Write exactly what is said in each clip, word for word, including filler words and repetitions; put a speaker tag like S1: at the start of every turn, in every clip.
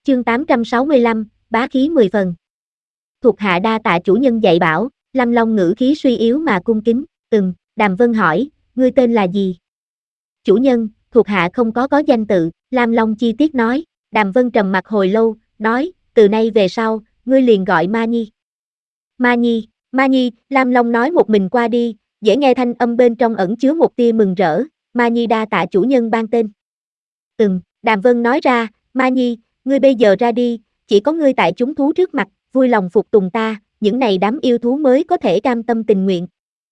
S1: Chương tám trăm sáu mươi lăm, bá khí mười phần. Thuộc hạ đa tạ chủ nhân dạy bảo. Lam Long ngữ khí suy yếu mà cung kính. Ừm, Đàm Vân hỏi, ngươi tên là gì? Chủ nhân, thuộc hạ không có có danh tự. Lam Long chi tiết nói. Đàm Vân trầm mặt hồi lâu, nói, từ nay về sau, ngươi liền gọi Ma Nhi. Ma Nhi, Ma Nhi, Lam Long nói một mình qua đi, dễ nghe thanh âm bên trong ẩn chứa một tia mừng rỡ. Ma Nhi đa tạ chủ nhân ban tên. Ừm, Đàm Vân nói ra, Ma Nhi, ngươi bây giờ ra đi, chỉ có ngươi tại chúng thú trước mặt, vui lòng phục tùng ta, những này đám yêu thú mới có thể cam tâm tình nguyện.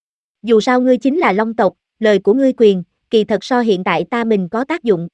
S1: Dù sao ngươi chính là Long tộc, lời của ngươi quyền, kỳ thật so hiện tại ta mình có tác dụng.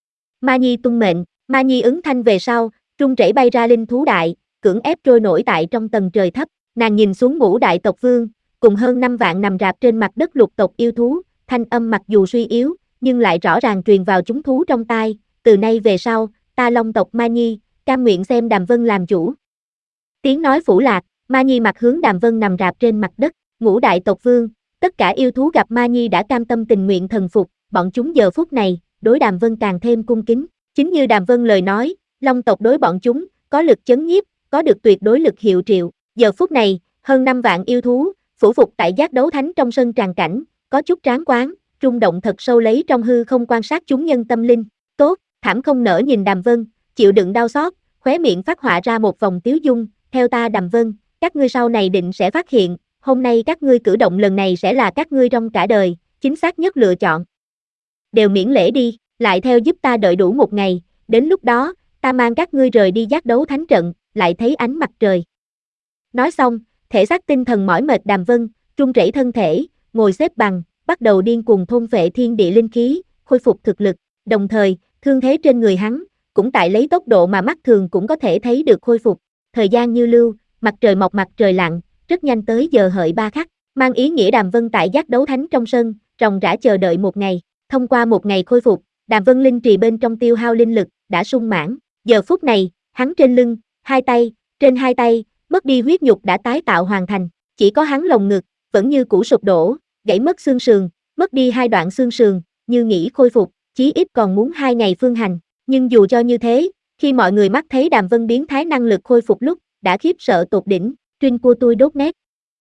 S1: Ma Nhi tuân mệnh, Ma Nhi ứng thanh về sau, trung rẩy bay ra linh thú đại, cưỡng ép trôi nổi tại trong tầng trời thấp, nàng nhìn xuống ngũ đại tộc vương, cùng hơn năm vạn nằm rạp trên mặt đất lục tộc yêu thú, thanh âm mặc dù suy yếu, nhưng lại rõ ràng truyền vào chúng thú trong tai, từ nay về sau, ta Long tộc Ma Nhi, cam nguyện xem Đàm Vân làm chủ. Tiếng nói phủ lạc, Ma Nhi mặt hướng Đàm Vân nằm rạp trên mặt đất, ngũ đại tộc vương, tất cả yêu thú gặp Ma Nhi đã cam tâm tình nguyện thần phục, bọn chúng giờ phút này, đối Đàm Vân càng thêm cung kính, chính như Đàm Vân lời nói, Long tộc đối bọn chúng, có lực chấn nhiếp, có được tuyệt đối lực hiệu triệu, giờ phút này, hơn năm vạn yêu thú, phủ phục tại giác đấu thánh trong sân tràng cảnh, có chút tráng quán, rung động thật sâu lấy trong hư không quan sát chúng nhân tâm linh, tốt, thảm không nỡ nhìn Đàm Vân, chịu đựng đau xót, khóe miệng phát họa ra một vòng tiếu dung, theo ta Đàm Vân, các ngươi sau này định sẽ phát hiện, hôm nay các ngươi cử động lần này sẽ là các ngươi trong cả đời, chính xác nhất lựa chọn. Đều miễn lễ đi, lại theo giúp ta đợi đủ một ngày, đến lúc đó, ta mang các ngươi rời đi giác đấu thánh trận, lại thấy ánh mặt trời. Nói xong, thể xác tinh thần mỏi mệt Đàm Vân, run rẩy thân thể, ngồi xếp bằng, bắt đầu điên cuồng thôn phệ thiên địa linh khí, khôi phục thực lực, đồng thời, thương thế trên người hắn, cũng tại lấy tốc độ mà mắt thường cũng có thể thấy được khôi phục. Thời gian như lưu, mặt trời mọc mặt trời lặn, rất nhanh tới giờ hợi ba khắc, mang ý nghĩa Đàm Vân tại giác đấu thánh trong sân, ròng rã chờ đợi một ngày, thông qua một ngày khôi phục, Đàm Vân linh trì bên trong tiêu hao linh lực, đã sung mãn, giờ phút này, hắn trên lưng, hai tay, trên hai tay, mất đi huyết nhục đã tái tạo hoàn thành, chỉ có hắn lồng ngực, vẫn như cũ sụp đổ, gãy mất xương sườn, mất đi hai đoạn xương sườn, như nghĩ khôi phục, chí ít còn muốn hai ngày phương hành, nhưng dù cho như thế, khi mọi người mắt thấy Đàm Vân biến thái năng lực khôi phục lúc, đã khiếp sợ tột đỉnh, trinh của tôi đốt nét.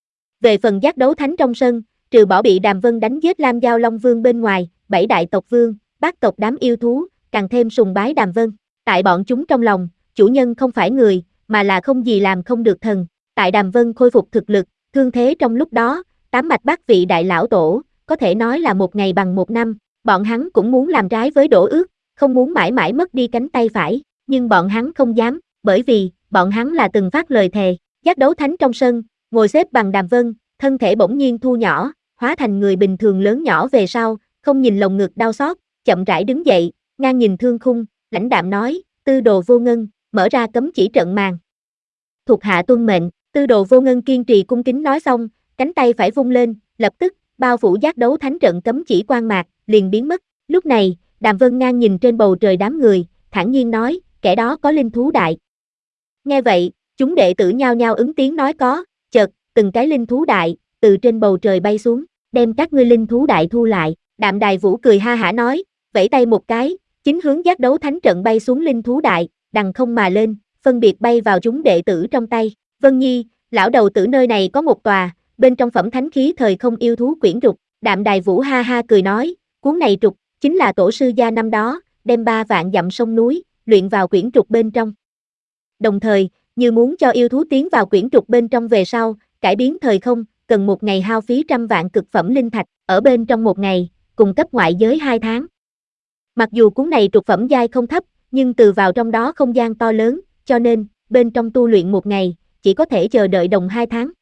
S1: Về phần giác đấu thánh trong sân, trừ bỏ bị Đàm Vân đánh giết Lam Giao Long Vương bên ngoài, bảy đại tộc vương, bát tộc đám yêu thú, càng thêm sùng bái Đàm Vân, tại bọn chúng trong lòng, chủ nhân không phải người, mà là không gì làm không được thần, tại Đàm Vân khôi phục thực lực, thương thế trong lúc đó, tám mạch bát vị đại lão tổ, có thể nói là một ngày bằng một năm, bọn hắn cũng muốn làm trái với đổ ước, không muốn mãi mãi mất đi cánh tay phải, nhưng bọn hắn không dám, bởi vì, bọn hắn là từng phát lời thề, giác đấu thánh trong sân, ngồi xếp bằng Đàm Vân, thân thể bỗng nhiên thu nhỏ, hóa thành người bình thường lớn nhỏ về sau, không nhìn lồng ngực đau xót, chậm rãi đứng dậy, ngang nhìn thương khung, lãnh đạm nói, tư đồ vô ngân, mở ra cấm chỉ trận màn. Thuộc hạ tuân mệnh, tư đồ vô ngân kiên trì cung kính nói xong, cánh tay phải vung lên, lập tức, bao phủ giác đấu thánh trận cấm chỉ quang mạc, liền biến mất. Lúc này, Đàm Vân ngang nhìn trên bầu trời đám người, thản nhiên nói, kẻ đó có linh thú đại. Nghe vậy, chúng đệ tử nhao nhao ứng tiếng nói có, chợt, từng cái linh thú đại, từ trên bầu trời bay xuống, đem các ngươi linh thú đại thu lại. Đạm Đài Vũ cười ha hả nói, vẫy tay một cái, chính hướng giác đấu thánh trận bay xuống linh thú đại, đằng không mà lên, phân biệt bay vào chúng đệ tử trong tay. Vân Nhi, lão đầu tử nơi này có một tòa, bên trong phẩm thánh khí thời không yêu thú quyển trục. Đạm Đài Vũ ha ha cười nói, cuốn này trục, chính là tổ sư gia năm đó, đem ba vạn dặm sông núi, luyện vào quyển trục bên trong. Đồng thời, như muốn cho yêu thú tiến vào quyển trục bên trong về sau, cải biến thời không, cần một ngày hao phí trăm vạn cực phẩm linh thạch, ở bên trong một ngày, cung cấp ngoại giới hai tháng. Mặc dù cuốn này trục phẩm giai không thấp, nhưng từ vào trong đó không gian to lớn, cho nên, bên trong tu luyện một ngày, chỉ có thể chờ đợi đồng hai tháng.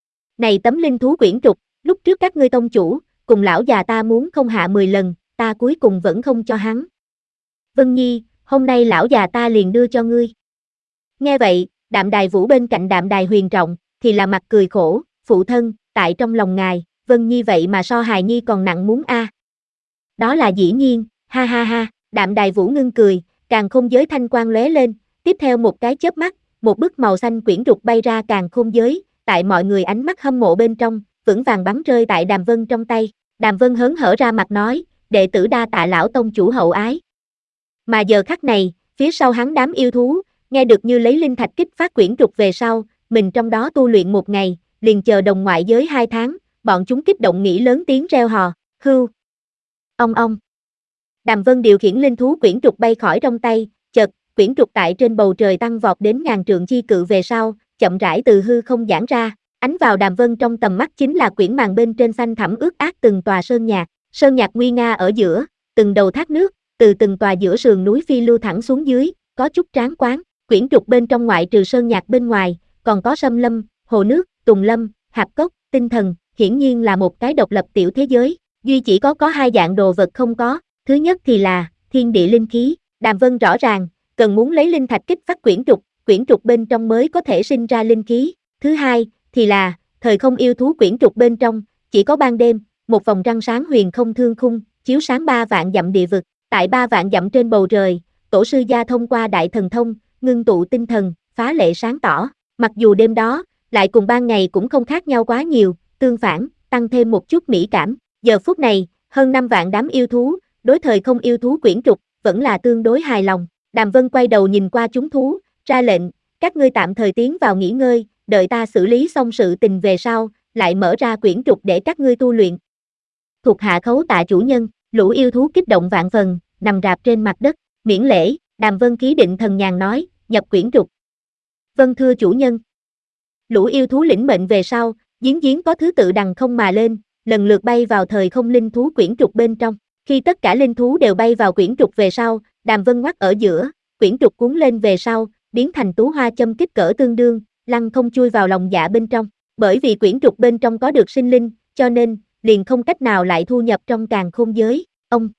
S1: Này tấm linh thú quyển trục, lúc trước các ngươi tông chủ, cùng lão già ta muốn không hạ mười lần, ta cuối cùng vẫn không cho hắn. Vân Nhi, hôm nay lão già ta liền đưa cho ngươi. Nghe vậy, Đạm Đài Vũ bên cạnh Đạm Đài Huyền Trọng, thì là mặt cười khổ, phụ thân, tại trong lòng ngài, Vân Nhi vậy mà so hài nhi còn nặng muốn a. Đó là dĩ nhiên, ha ha ha, Đạm Đài Vũ ngưng cười, càng khôn giới thanh quang lóe lên, tiếp theo một cái chớp mắt, một bức màu xanh quyển trục bay ra càng khôn giới, tại mọi người ánh mắt hâm mộ bên trong, vững vàng bắn rơi tại Đàm Vân trong tay. Đàm Vân hớn hở ra mặt nói, đệ tử đa tạ lão tông chủ hậu ái. Mà giờ khắc này, phía sau hắn đám yêu thú, nghe được Như lấy linh thạch kích phát quyển trục về sau, mình trong đó tu luyện một ngày, liền chờ đồng ngoại giới hai tháng, bọn chúng kích động nghĩ lớn tiếng reo hò, hưu. Ong ong. Đàm Vân điều khiển linh thú quyển trục bay khỏi trong tay, chợt, quyển trục tại trên bầu trời tăng vọt đến ngàn trượng chi cự về sau, chậm rãi từ hư không giãn ra, ánh vào Đàm Vân trong tầm mắt chính là quyển màn bên trên xanh thẳm ướt át từng tòa sơn nhạc, sơn nhạc nguy nga ở giữa, từng đầu thác nước, từ từng tòa giữa sườn núi phi lưu thẳng xuống dưới, có chút tráng quáng, quyển trục bên trong ngoại trừ sơn nhạc bên ngoài, còn có sâm lâm, hồ nước, tùng lâm, hạp cốc, tinh thần, hiển nhiên là một cái độc lập tiểu thế giới, duy chỉ có có hai dạng đồ vật không có, thứ nhất thì là thiên địa linh khí, Đàm Vân rõ ràng, cần muốn lấy linh thạch kích phát quyển trục, quyển trục bên trong mới có thể sinh ra linh khí, thứ hai thì là thời không yêu thú quyển trục bên trong, chỉ có ban đêm, một vòng trăng sáng huyền không thương khung, chiếu sáng ba vạn dặm địa vực, tại ba vạn dặm trên bầu trời, tổ sư gia thông qua đại thần thông, ngưng tụ tinh thần, phá lệ sáng tỏ, mặc dù đêm đó, lại cùng ban ngày cũng không khác nhau quá nhiều, tương phản, tăng thêm một chút mỹ cảm, giờ phút này, hơn năm vạn đám yêu thú, đối thời không yêu thú quyển trục, vẫn là tương đối hài lòng, Đàm Vân quay đầu nhìn qua chúng thú, ra lệnh, các ngươi tạm thời tiến vào nghỉ ngơi, đợi ta xử lý xong sự tình về sau, lại mở ra quyển trục để các ngươi tu luyện. Thuộc hạ khấu tạ chủ nhân, lũ yêu thú kích động vạn phần, nằm rạp trên mặt đất, miễn lễ, Đàm Vân ký định thần nhàn nói, nhập quyển trục. Vâng thưa chủ nhân. Lũ yêu thú lĩnh mệnh về sau, giếng giếng có thứ tự đằng không mà lên, lần lượt bay vào thời không linh thú quyển trục bên trong. Khi tất cả linh thú đều bay vào quyển trục về sau, Đàm Vân ngoắt ở giữa, quyển trục cuốn lên về sau, biến thành tú hoa châm kích cỡ tương đương, lăng không chui vào lòng dạ bên trong. Bởi vì quyển trục bên trong có được sinh linh, cho nên, liền không cách nào lại thu nhập trong càn khôn giới. Ông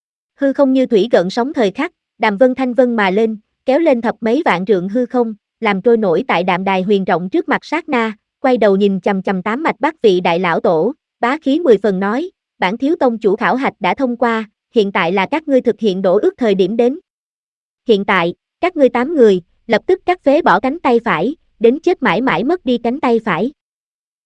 S1: hư không như thủy gợn sóng thời khắc, Đàm Vân thanh vân mà lên, kéo lên thập mấy vạn trượng hư không, làm trôi nổi tại đạm đài huyền rộng trước mặt sát na, quay đầu nhìn chằm chằm tám mạch bát vị đại lão tổ, bá khí mười phần nói, bản thiếu tông chủ khảo hạch đã thông qua, hiện tại là các ngươi thực hiện đổ ước thời điểm đến. Hiện tại, các ngươi tám người, lập tức cắt phế bỏ cánh tay phải, đến chết mãi mãi mất đi cánh tay phải.